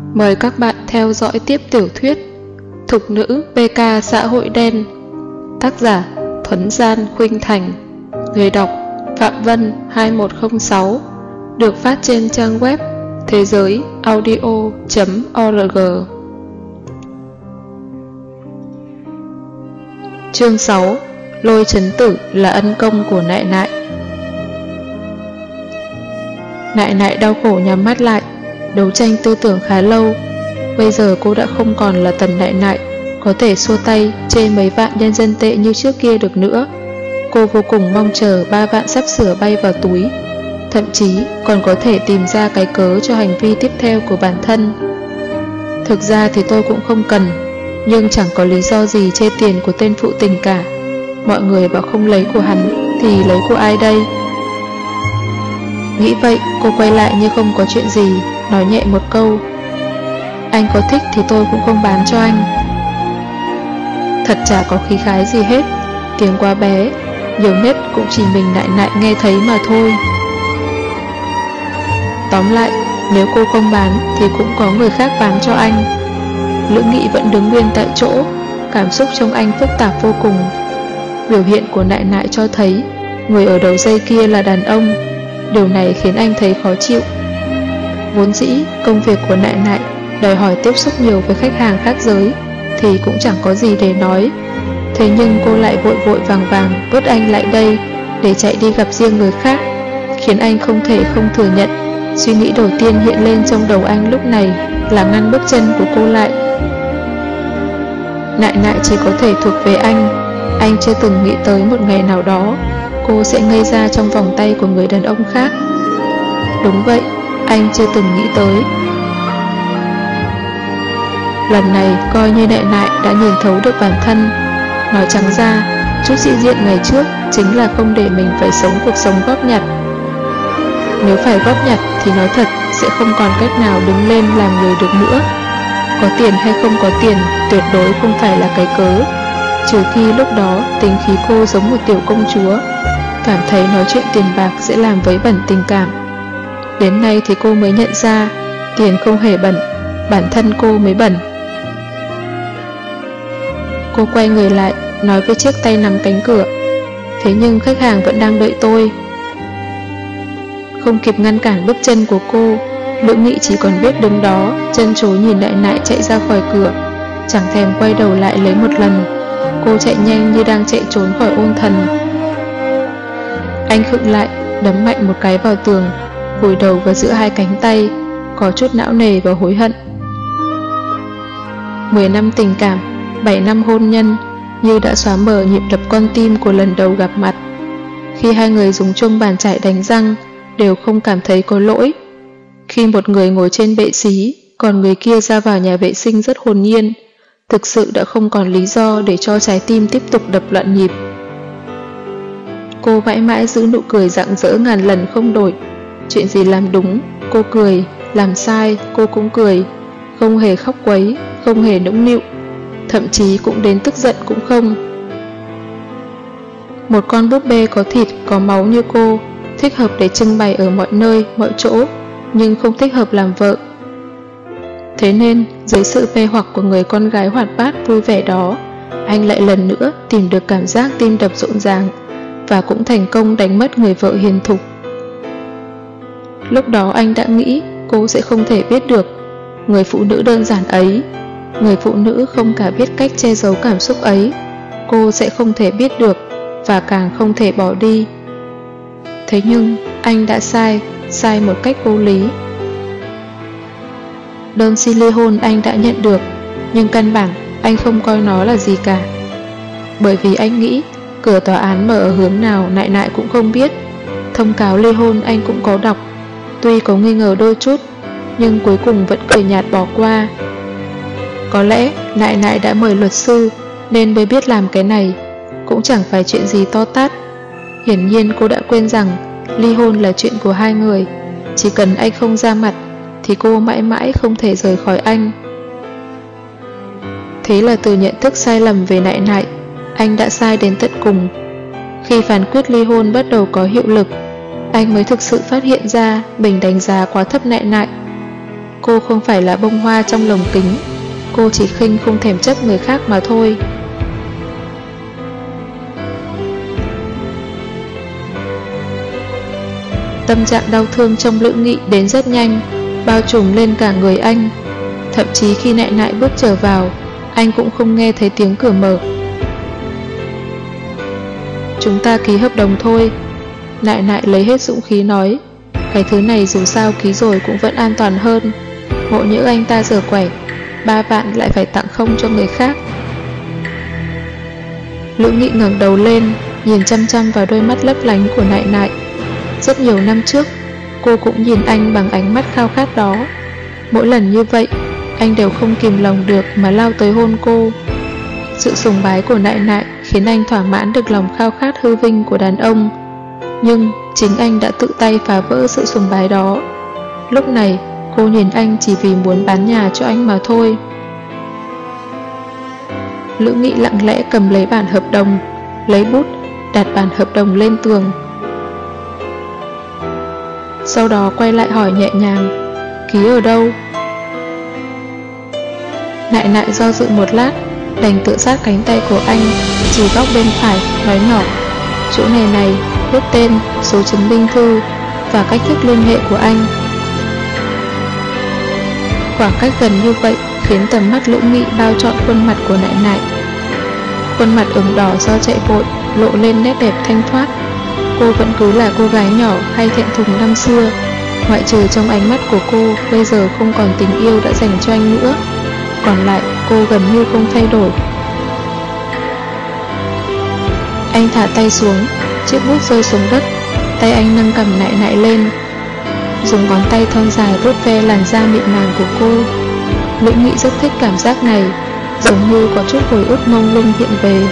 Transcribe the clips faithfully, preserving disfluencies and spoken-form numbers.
Mời các bạn theo dõi tiếp tiểu thuyết Thục nữ pê ca xã hội đen. Tác giả Thuấn Gian Khuynh Thành. Người đọc Phạm Vân hai một không sáu. Được phát trên trang web thế giới audio chấm org. Chương sáu. Lôi chấn tử là ân công của nại nại. Nại nại đau khổ nhắm mắt lại, đấu tranh tư tưởng khá lâu. Bây giờ cô đã không còn là Tần nại nại có thể xua tay chê mấy vạn nhân dân tệ như trước kia được nữa. Cô vô cùng mong chờ ba vạn sắp sửa bay vào túi, thậm chí còn có thể tìm ra cái cớ cho hành vi tiếp theo của bản thân. Thực ra thì tôi cũng không cần, nhưng chẳng có lý do gì chê tiền của tên phụ tình cả. Mọi người bảo không lấy của hắn thì lấy của ai đây? Nghĩ vậy, cô quay lại như không có chuyện gì, nói nhẹ một câu: anh có thích thì tôi cũng không bán cho anh. Thật chả có khí khái gì hết, tiếng quá bé, nhiều nhất cũng chỉ mình nại nại nghe thấy mà thôi. Tóm lại, nếu cô không bán thì cũng có người khác bán cho anh. Lữ Nghị vẫn đứng nguyên tại chỗ, cảm xúc trong anh phức tạp vô cùng. Biểu hiện của nại nại cho thấy người ở đầu dây kia là đàn ông. Điều này khiến anh thấy khó chịu. Vốn dĩ công việc của nại nại đòi hỏi tiếp xúc nhiều với khách hàng khác giới thì cũng chẳng có gì để nói. Thế nhưng cô lại vội vội vàng vàng vớt anh lại đây để chạy đi gặp riêng người khác, khiến anh không thể không thừa nhận. Suy nghĩ đầu tiên hiện lên trong đầu anh lúc này là ngăn bước chân của cô lại. Nại nại chỉ có thể thuộc về anh. Anh chưa từng nghĩ tới một ngày nào đó cô sẽ ngây ra trong vòng tay của người đàn ông khác. Đúng vậy, anh chưa từng nghĩ tới. Lần này coi như nại nại đã nhìn thấu được bản thân. Nói trắng ra, chút sĩ diện ngày trước chính là không để mình phải sống cuộc sống góp nhặt. Nếu phải góp nhặt thì nói thật sẽ không còn cách nào đứng lên làm người được nữa. Có tiền hay không có tiền tuyệt đối không phải là cái cớ, trừ khi lúc đó tính khí cô giống một tiểu công chúa, cảm thấy nói chuyện tiền bạc sẽ làm vấy bẩn tình cảm. Đến nay thì cô mới nhận ra tiền không hề bẩn, bản thân cô mới bẩn. Cô quay người lại, nói với chiếc tay nắm cánh cửa: thế nhưng khách hàng vẫn đang đợi tôi. Không kịp ngăn cản bước chân của cô, Lữ Nghị chỉ còn biết đứng đó, chân chối nhìn nại nại chạy ra khỏi cửa, chẳng thèm quay đầu lại lấy một lần. Cô chạy nhanh như đang chạy trốn khỏi ôn thần. Anh khựng lại, đấm mạnh một cái vào tường, vùi đầu vào giữa hai cánh tay, có chút não nề và hối hận. Mười năm tình cảm, bảy năm hôn nhân như đã xóa mờ nhịp đập con tim của lần đầu gặp mặt. Khi hai người dùng chung bàn chải đánh răng, đều không cảm thấy có lỗi. Khi một người ngồi trên bệ xí, còn người kia ra vào nhà vệ sinh rất hồn nhiên, thực sự đã không còn lý do để cho trái tim tiếp tục đập loạn nhịp. Cô mãi mãi giữ nụ cười rạng rỡ ngàn lần không đổi. Chuyện gì làm đúng, cô cười, làm sai, cô cũng cười, không hề khóc quấy, không hề nũng nịu, thậm chí cũng đến tức giận cũng không. Một con búp bê có thịt, có máu như cô, thích hợp để trưng bày ở mọi nơi, mọi chỗ, nhưng không thích hợp làm vợ. Thế nên, dưới sự mê hoặc của người con gái hoạt bát vui vẻ đó, anh lại lần nữa tìm được cảm giác tim đập rộn ràng, và cũng thành công đánh mất người vợ hiền thục. Lúc đó anh đã nghĩ cô sẽ không thể biết được người phụ nữ đơn giản ấy, người phụ nữ không cả biết cách che giấu cảm xúc ấy, cô sẽ không thể biết được, và càng không thể bỏ đi. Thế nhưng anh đã sai, sai một cách vô lý. Đơn xin ly hôn anh đã nhận được, nhưng căn bản anh không coi nó là gì cả. Bởi vì anh nghĩ cửa tòa án mở ở hướng nào nại nại cũng không biết. Thông cáo ly hôn anh cũng có đọc, tuy có nghi ngờ đôi chút, nhưng cuối cùng vẫn cười nhạt bỏ qua. Có lẽ nại nại đã mời luật sư nên mới biết làm cái này, cũng chẳng phải chuyện gì to tát. Hiển nhiên cô đã quên rằng ly hôn là chuyện của hai người, chỉ cần anh không ra mặt thì cô mãi mãi không thể rời khỏi anh. Thế là từ nhận thức sai lầm về nại nại, anh đã sai đến tận cùng. Khi phán quyết ly hôn bắt đầu có hiệu lực, anh mới thực sự phát hiện ra mình đánh giá quá thấp nại nại. Cô cô không phải là bông hoa trong lồng kính. Cô chỉ khinh không thèm chấp người khác mà thôi. Tâm trạng đau thương trong Lữ Nghị đến rất nhanh, bao trùm lên cả người anh. Thậm chí khi Nại Nại bước trở vào, anh cũng không nghe thấy tiếng cửa mở. Chúng ta ký hợp đồng thôi. Nại Nại lấy hết dũng khí nói. Cái thứ này dù sao ký rồi cũng vẫn an toàn hơn. Ngộ nhỡ anh ta giở quẻ, ba vạn lại phải tặng không cho người khác. Lữ Nghị ngẩng đầu lên, nhìn chăm chăm vào đôi mắt lấp lánh của Nại Nại. Rất nhiều năm trước, cô cũng nhìn anh bằng ánh mắt khao khát đó. Mỗi lần như vậy, anh đều không kìm lòng được mà lao tới hôn cô. Sự sùng bái của Nại Nại khiến anh thỏa mãn được lòng khao khát hư vinh của đàn ông. Nhưng chính anh đã tự tay phá vỡ sự sùng bái đó. Lúc này, cô nhìn anh chỉ vì muốn bán nhà cho anh mà thôi. Lữ Nghị lặng lẽ cầm lấy bản hợp đồng, lấy bút, đặt bản hợp đồng lên tường. Sau đó quay lại hỏi nhẹ nhàng, ký ở đâu? Nại Nại do dự một lát, đành tựa sát cánh tay của anh, chỉ góc bên phải, nói nhỏ, chỗ này này, viết tên, số chứng minh thư và cách thức liên hệ của anh. Khoảng cách gần như vậy khiến tầm mắt Lữ Nghị bao trọn khuôn mặt của Nại Nại. Khuôn mặt ửng đỏ do chạy vội, lộ lên nét đẹp thanh thoát. Cô vẫn cứ là cô gái nhỏ hay thẹn thùng năm xưa, ngoại trừ trong ánh mắt của cô bây giờ không còn tình yêu đã dành cho anh nữa. Còn lại cô gần như không thay đổi. Anh thả tay xuống, chiếc bút rơi xuống đất, tay anh nâng cầm Nại Nại lên, dùng ngón tay thon dài vuốt ve làn da mịn màng của cô. Lữ Nghị rất thích cảm giác này, giống như có chút hồi ức mông lung hiện về.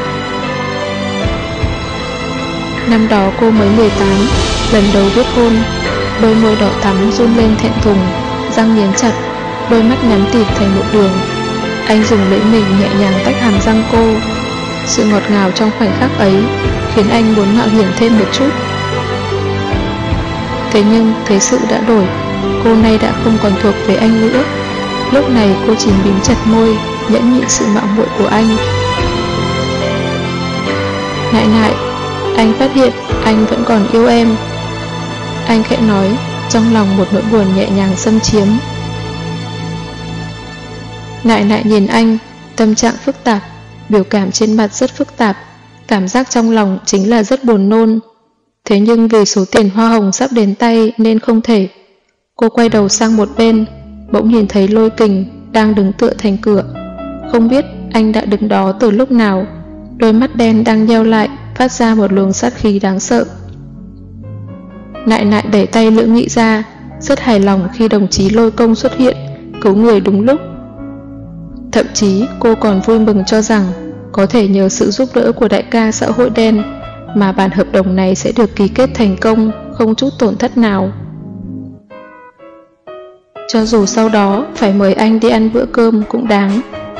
Năm đó cô mới mười tám, lần đầu biết hôn, đôi môi đỏ thắm run lên thẹn thùng, răng nghiến chặt, đôi mắt nhắm tịt thành một đường. Anh dùng lưỡi mình nhẹ nhàng tách hàm răng cô. Sự ngọt ngào trong khoảnh khắc ấy khiến anh muốn mạo hiểm thêm một chút. Thế nhưng thế sự đã đổi, cô nay đã không còn thuộc về anh nữa. Lúc này cô chỉ mím chặt môi, nhẫn nhịn sự mạo muội của anh. Nại Nại, anh phát hiện anh vẫn còn yêu em. Anh khẽ nói, trong lòng một nỗi buồn nhẹ nhàng xâm chiếm. Nại Nại nhìn anh, tâm trạng phức tạp, biểu cảm trên mặt rất phức tạp, cảm giác trong lòng chính là rất buồn nôn. Thế nhưng vì số tiền hoa hồng sắp đến tay nên không thể. Cô quay đầu sang một bên, bỗng nhìn thấy Lôi Kình đang đứng tựa thành cửa. Không biết anh đã đứng đó từ lúc nào, đôi mắt đen đang nheo lại, phát ra một luồng sát khí đáng sợ. Nại Nại đẩy tay Lữ Nghị ra, rất hài lòng khi đồng chí Lôi Công xuất hiện, cứu người đúng lúc. Thậm chí cô còn vui mừng cho rằng có thể nhờ sự giúp đỡ của đại ca xã hội đen mà bản hợp đồng này sẽ được ký kết thành công, không chút tổn thất nào. Cho dù sau đó phải mời anh đi ăn bữa cơm cũng đáng.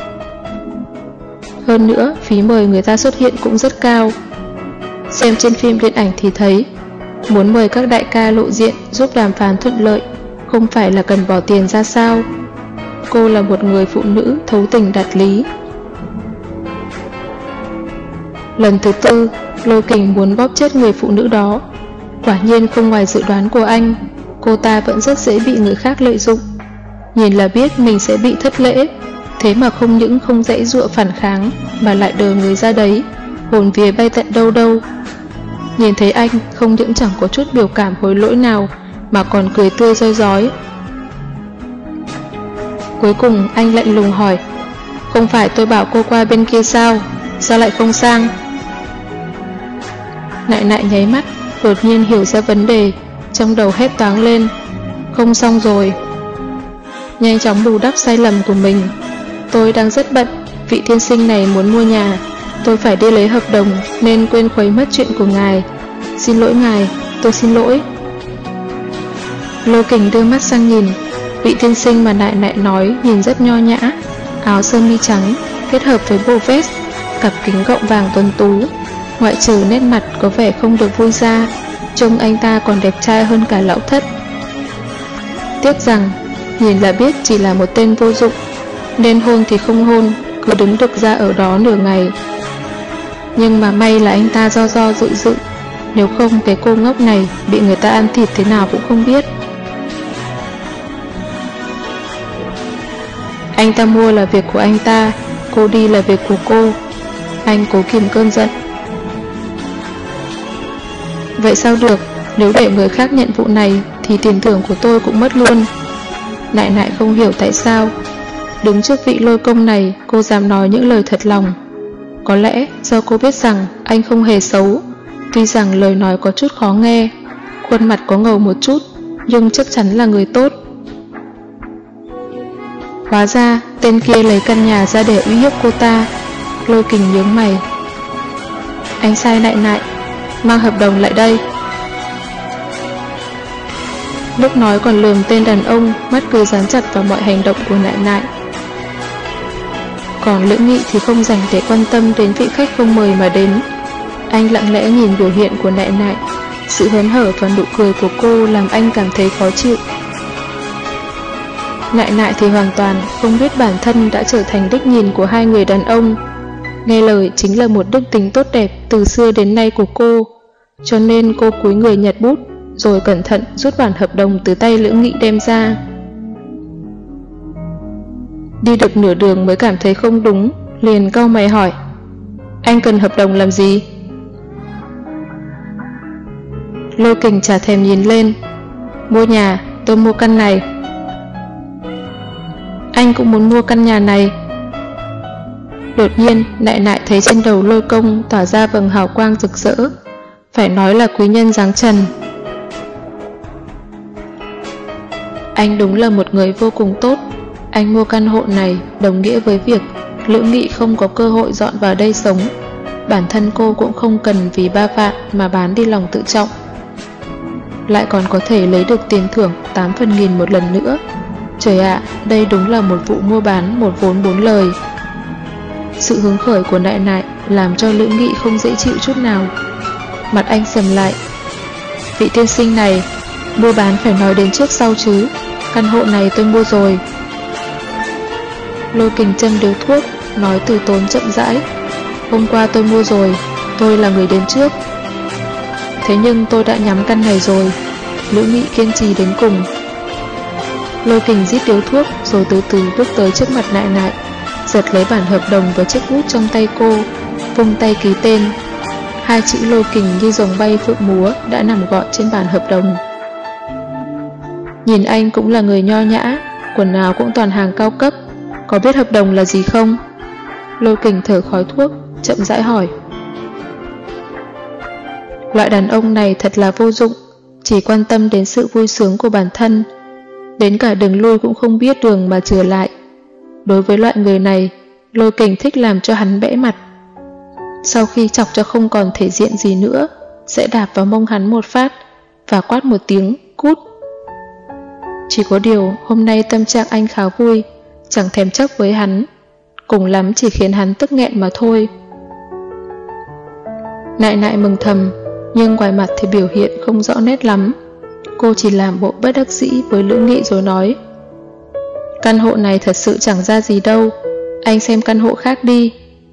Hơn nữa, phí mời người ta xuất hiện cũng rất cao. Xem trên phim điện ảnh thì thấy, muốn mời các đại ca lộ diện giúp đàm phán thuận lợi, không phải là cần bỏ tiền ra sao. Cô là một người phụ nữ thấu tình đạt lý. Lần thứ tư, Lôi Kình muốn bóp chết người phụ nữ đó. Quả nhiên không ngoài dự đoán của anh, cô ta vẫn rất dễ bị người khác lợi dụng. Nhìn là biết mình sẽ bị thất lễ, thế mà không những không dãy dụa phản kháng mà lại đờ người ra đấy, hồn vía bay tận đâu đâu. Nhìn thấy anh không những chẳng có chút biểu cảm hối lỗi nào mà còn cười tươi roi rói. Cuối cùng anh lạnh lùng hỏi, không phải tôi bảo cô qua bên kia sao, sao lại không sang? Nại Nại nháy mắt, đột nhiên hiểu ra vấn đề, trong đầu hét toáng lên, không xong rồi. Nhanh chóng bù đắp sai lầm của mình, tôi đang rất bận, vị tiên sinh này muốn mua nhà, tôi phải đi lấy hợp đồng nên quên khuấy mất chuyện của ngài. Xin lỗi ngài, tôi xin lỗi. Lôi Kình đưa mắt sang nhìn, vị tiên sinh mà Nại Nại nói nhìn rất nho nhã, áo sơ mi trắng kết hợp với bộ vest, cặp kính gọng vàng tuấn tú, ngoại trừ nét mặt có vẻ không được vui ra, trông anh ta còn đẹp trai hơn cả lão thất. Tiếc rằng nhìn là biết chỉ là một tên vô dụng, nên hôn thì không hôn, cứ đứng đực ra ở đó nửa ngày. Nhưng mà may là anh ta do do dự dự, nếu không cái cô ngốc này bị người ta ăn thịt thế nào cũng không biết. Anh ta mua là việc của anh ta, cô đi là việc của cô. Anh cố kìm cơn giận. Vậy sao được, nếu để người khác nhận vụ này thì tiền thưởng của tôi cũng mất luôn. Nại nại không hiểu tại sao đứng trước vị Lôi Công này cô dám nói những lời thật lòng. Có lẽ do cô biết rằng anh không hề xấu, tuy rằng lời nói có chút khó nghe, khuôn mặt có ngầu một chút, nhưng chắc chắn là người tốt. Hóa ra tên kia lấy căn nhà ra để uy hiếp cô ta. Lôi Kình nhướng mày. Anh sai Nại nại, mang hợp đồng lại đây. Lúc nói còn lườm tên đàn ông, mắt cứ dán chặt vào mọi hành động của Nại nại. Còn Lưỡng Nghị thì không dành để quan tâm đến vị khách không mời mà đến. Anh lặng lẽ nhìn biểu hiện của Nại nại, sự hớn hở và nụ cười của cô làm anh cảm thấy khó chịu. Nại nại thì hoàn toàn không biết bản thân đã trở thành đích nhìn của hai người đàn ông. Nghe lời chính là một đức tính tốt đẹp từ xưa đến nay của cô, cho nên cô cúi người nhặt bút, rồi cẩn thận rút bản hợp đồng từ tay Lưỡng Nghị đem ra. Đi được nửa đường mới cảm thấy không đúng, liền cau mày hỏi: Anh cần hợp đồng làm gì? Lôi Kình chả thèm nhìn lên. Mua nhà, tôi mua căn này. Anh cũng muốn mua căn nhà này. Đột nhiên Nại nại thấy trên đầu Lôi Công tỏa ra vầng hào quang rực rỡ, phải nói là quý nhân dáng trần. Anh đúng là một người vô cùng tốt. Anh mua căn hộ này đồng nghĩa với việc Lưỡng Nghị không có cơ hội dọn vào đây sống. Bản thân cô cũng không cần vì ba vạn mà bán đi lòng tự trọng, lại còn có thể lấy được tiền thưởng tám phần nghìn một lần nữa. Trời ạ, đây đúng là một vụ mua bán một vốn bốn lời. Sự hứng khởi của Nại nại làm cho Lưỡng Nghị không dễ chịu chút nào. Mặt anh sầm lại. Vị tiên sinh này, mua bán phải nói đến trước sau chứ. Căn hộ này tôi mua rồi. Lôi Kình châm điếu thuốc, nói từ tốn chậm rãi. Hôm qua tôi mua rồi, tôi là người đến trước. Thế nhưng tôi đã nhắm căn này rồi. Lưỡng Nghị kiên trì đến cùng. Lôi Kình rít điếu thuốc rồi từ từ bước tới trước mặt Nại nại, giật lấy bản hợp đồng và chiếc bút trong tay cô, vung tay ký tên. Hai chữ Lôi Kình như rồng bay phượng múa đã nằm gọn trên bản hợp đồng. Nhìn anh cũng là người nho nhã, quần áo cũng toàn hàng cao cấp, có biết hợp đồng là gì không? Lôi Kình thở khói thuốc, chậm rãi hỏi. Loại đàn ông này thật là vô dụng, chỉ quan tâm đến sự vui sướng của bản thân, đến cả đường lui cũng không biết đường mà trở lại. Đối với loại người này, Lôi Kình thích làm cho hắn bẽ mặt. Sau khi chọc cho không còn thể diện gì nữa, sẽ đạp vào mông hắn một phát và quát một tiếng cút. Chỉ có điều hôm nay tâm trạng anh khá vui, chẳng thèm chấp với hắn, cùng lắm chỉ khiến hắn tức nghẹn mà thôi. Nại nại mừng thầm, nhưng ngoài mặt thì biểu hiện không rõ nét lắm. Cô chỉ làm bộ bất đắc dĩ với Lưỡng Nghị rồi nói: Căn hộ này thật sự chẳng ra gì đâu, anh xem căn hộ khác đi.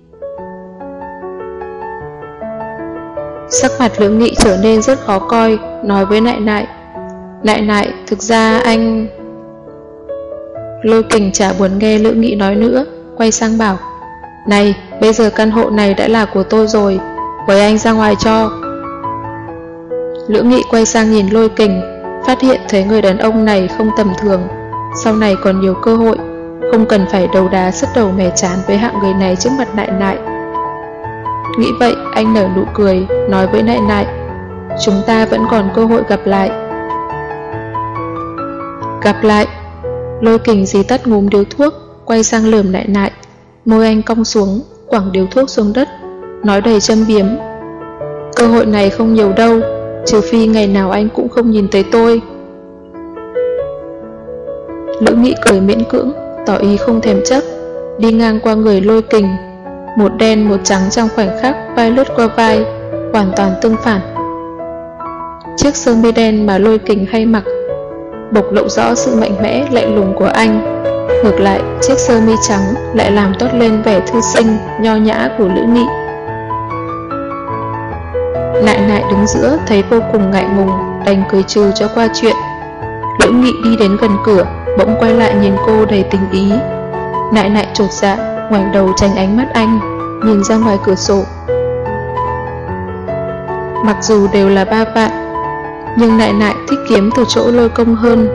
Sắc mặt Lưỡng Nghị trở nên rất khó coi, nói với Nại nại: Nại nại, thực ra anh... Lôi Kình chả buồn nghe Lưỡng Nghị nói nữa, quay sang bảo: Này, bây giờ căn hộ này đã là của tôi rồi, mời anh ra ngoài cho. Lưỡng Nghị quay sang nhìn Lôi Kình, phát hiện thấy người đàn ông này không tầm thường, sau này còn nhiều cơ hội, không cần phải đầu đá sứt đầu mẻ chán với hạng người này trước mặt Nại nại. Nghĩ vậy, anh nở nụ cười, nói với Nại nại: Chúng ta vẫn còn cơ hội gặp lại. Gặp lại? Lôi Kình dí tắt ngúm điếu thuốc, quay sang lườm Nại nại, môi anh cong xuống, quẳng điếu thuốc xuống đất, nói đầy châm biếm: Cơ hội này không nhiều đâu, trừ phi ngày nào anh cũng không nhìn thấy tôi. Lưỡng Nghị cười miễn cưỡng, tỏ ý không thèm chấp, đi ngang qua người Lôi Kình, một đen một trắng trong khoảnh khắc vai lướt qua vai, hoàn toàn tương phản. Chiếc sơ mi đen mà Lôi Kình hay mặc bộc lộ rõ sự mạnh mẽ, lạnh lùng của anh. Ngược lại, chiếc sơ mi trắng lại làm toát lên vẻ thư sinh, nho nhã của Lữ Nghị. Nại Nại đứng giữa thấy vô cùng ngại ngùng, đành cười trừ cho qua chuyện. Lữ Nghị đi đến gần cửa, bỗng quay lại nhìn cô đầy tình ý. Nại Nại chột dạ, ngoảnh đầu tránh ánh mắt anh, nhìn ra ngoài cửa sổ. Mặc dù đều là ba vạn, nhưng Nại Nại thích kiếm từ chỗ Lôi Công hơn.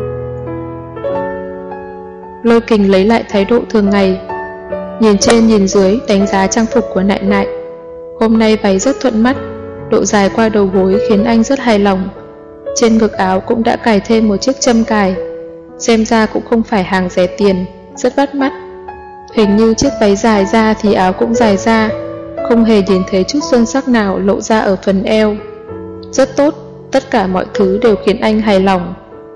Lôi Kình lấy lại thái độ thường ngày, nhìn trên nhìn dưới đánh giá trang phục của Nại Nại. Hôm nay váy rất thuận mắt, độ dài qua đầu gối khiến anh rất hài lòng. Trên ngực áo cũng đã cài thêm một chiếc châm cài, xem ra cũng không phải hàng rẻ tiền, rất bắt mắt. Hình như chiếc váy dài ra thì áo cũng dài ra, không hề nhìn thấy chút xuân sắc nào lộ ra ở phần eo. Rất tốt, tất cả mọi thứ đều khiến anh hài lòng.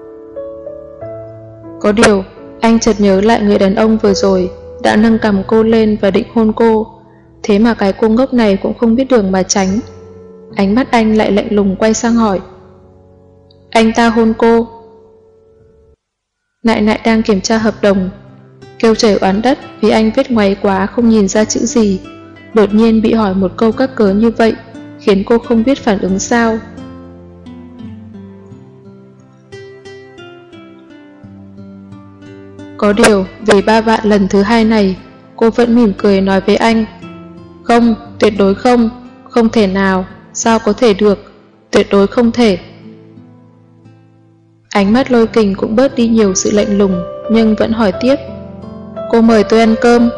Có điều, anh chợt nhớ lại người đàn ông vừa rồi đã nâng cằm cô lên và định hôn cô, thế mà cái cô ngốc này cũng không biết đường mà tránh. Ánh mắt anh lại lạnh lùng quay sang hỏi: Anh ta hôn cô? Nại Nại đang kiểm tra hợp đồng, kêu trời oán đất vì anh viết ngoáy quá không nhìn ra chữ gì. Đột nhiên bị hỏi một câu các cớ như vậy, khiến cô không biết phản ứng sao. Có điều, vì ba vạn lần thứ hai này, cô vẫn mỉm cười nói với anh: Không, tuyệt đối không, không thể nào, sao có thể được, tuyệt đối không thể. Ánh mắt Lôi Kình cũng bớt đi nhiều sự lạnh lùng, nhưng vẫn hỏi tiếp: Cô mời tôi ăn cơm.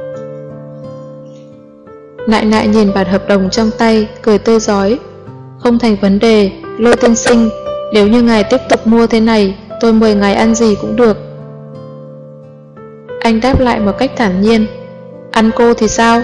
Nại Nại nhìn bản hợp đồng trong tay, cười tươi rói: Không thành vấn đề, Lôi tiên sinh, nếu như ngài tiếp tục mua thế này, tôi mời ngài ăn gì cũng được. Anh đáp lại một cách thản nhiên: Ăn cô thì sao?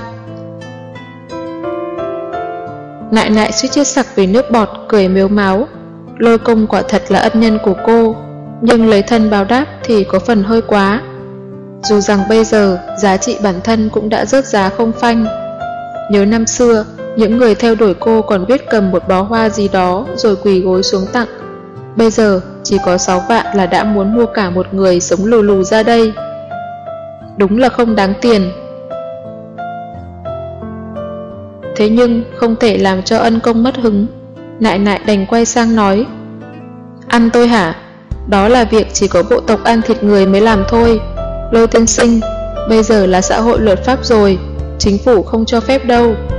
Nại Nại suýt chết sặc vì nước bọt, cười mếu máo. Lôi Công quả thật là ân nhân của cô, nhưng lấy thân báo đáp thì có phần hơi quá. Dù rằng bây giờ giá trị bản thân cũng đã rớt giá không phanh. Nhớ năm xưa, những người theo đuổi cô còn biết cầm một bó hoa gì đó rồi quỳ gối xuống tặng. Bây giờ chỉ có sáu vạn là đã muốn mua cả một người sống lù lù ra đây. Đúng là không đáng tiền. Thế nhưng không thể làm cho ân công mất hứng. Nại Nại đành quay sang nói: Ăn tôi hả? Đó là việc chỉ có bộ tộc ăn thịt người mới làm thôi. Lôi tiên sinh, bây giờ là xã hội luật pháp rồi, chính phủ không cho phép đâu.